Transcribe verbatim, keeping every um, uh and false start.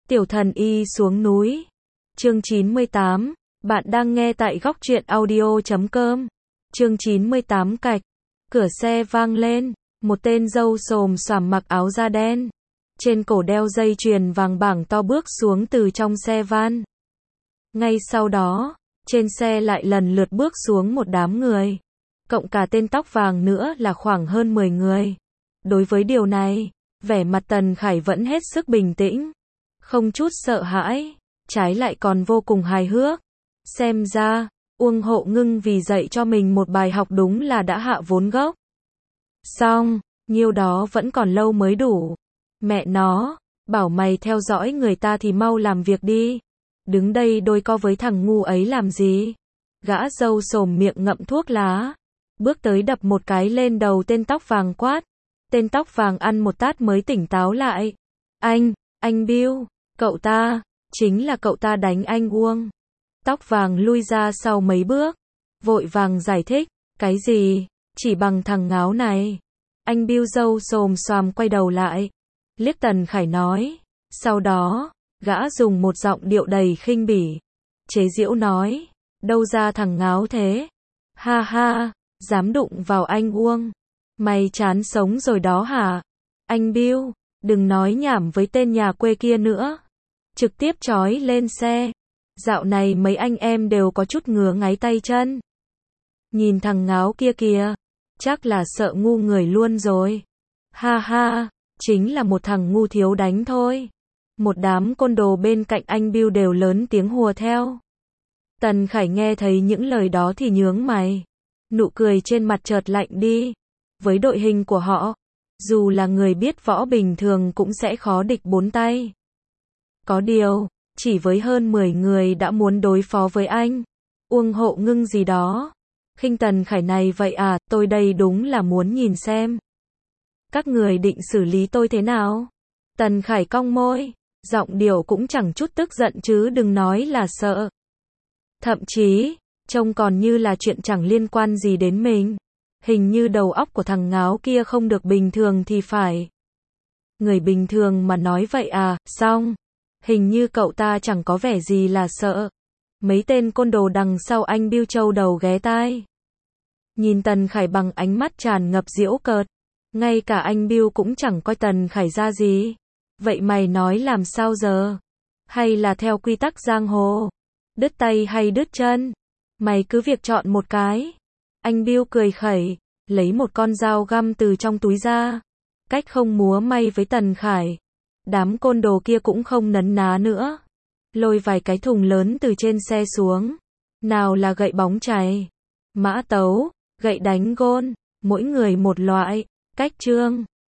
Tiểu thần y xuống núi. Chương chín mươi tám. Bạn đang nghe tại góc truyện audio chấm com. Chương chín mươi tám cạch. Cửa xe vang lên. Một tên râu xồm xoàm mặc áo da đen. Trên cổ đeo dây chuyền vàng bảng to bước xuống từ trong xe van. Ngay sau đó, trên xe lại lần lượt bước xuống một đám người. Cộng cả tên tóc vàng nữa là khoảng hơn mười người. Đối với điều này, vẻ mặt Tần Khải vẫn hết sức bình tĩnh. Không chút sợ hãi, trái lại còn vô cùng hài hước. Xem ra, Uông Hộ Ngưng vì dạy cho mình một bài học đúng là đã hạ vốn gốc. Xong, nhiêu đó vẫn còn lâu mới đủ. Mẹ nó, bảo mày theo dõi người ta thì mau làm việc đi. Đứng đây đôi co với thằng ngu ấy làm gì? Gã râu xồm miệng ngậm thuốc lá. Bước tới đập một cái lên đầu tên tóc vàng quát. Tên tóc vàng ăn một tát mới tỉnh táo lại. Anh, anh Bill, cậu ta, chính là cậu ta đánh anh Uông. Tóc vàng lui ra sau mấy bước. Vội vàng giải thích, cái gì, chỉ bằng thằng ngáo này. Anh Bill râu xồm xoàm quay đầu lại. Liếc Tần Khải nói. Sau đó, gã dùng một giọng điệu đầy khinh bỉ. Chế giễu nói, đâu ra thằng ngáo thế? Ha ha, dám đụng vào anh Uông. Mày chán sống rồi đó hả? Anh Bill, đừng nói nhảm với tên nhà quê kia nữa. Trực tiếp trói lên xe. Dạo này mấy anh em đều có chút ngứa ngáy tay chân. Nhìn thằng ngáo kia kìa, chắc là sợ ngu người luôn rồi. Ha ha, chính là một thằng ngu thiếu đánh thôi. Một đám côn đồ bên cạnh anh Bill đều lớn tiếng hùa theo. Tần Khải nghe thấy những lời đó thì nhướng mày. Nụ cười trên mặt chợt lạnh đi. Với đội hình của họ, dù là người biết võ bình thường cũng sẽ khó địch bốn tay. Có điều, chỉ với hơn mười người đã muốn đối phó với anh Uông Hộ Ngưng gì đó. Khinh Tần Khải này vậy à, tôi đây đúng là muốn nhìn xem. Các người định xử lý tôi thế nào? Tần Khải cong môi, giọng điệu cũng chẳng chút tức giận chứ đừng nói là sợ. Thậm chí, trông còn như là chuyện chẳng liên quan gì đến mình. Hình như đầu óc của thằng ngáo kia không được bình thường thì phải. Người bình thường mà nói vậy à, xong. Hình như cậu ta chẳng có vẻ gì là sợ. Mấy tên côn đồ đằng sau anh Bill châu đầu ghé tai. Nhìn Tần Khải bằng ánh mắt tràn ngập giễu cợt. Ngay cả anh Bill cũng chẳng coi Tần Khải ra gì. Vậy mày nói làm sao giờ? Hay là theo quy tắc giang hồ? Đứt tay hay đứt chân? Mày cứ việc chọn một cái. Anh Bill cười khẩy, lấy một con dao găm từ trong túi ra. Cách không múa may với Tần Khải. Đám côn đồ kia cũng không nấn ná nữa. Lôi vài cái thùng lớn từ trên xe xuống. Nào là gậy bóng chày, mã tấu, gậy đánh gôn, mỗi người một loại. Cách trương,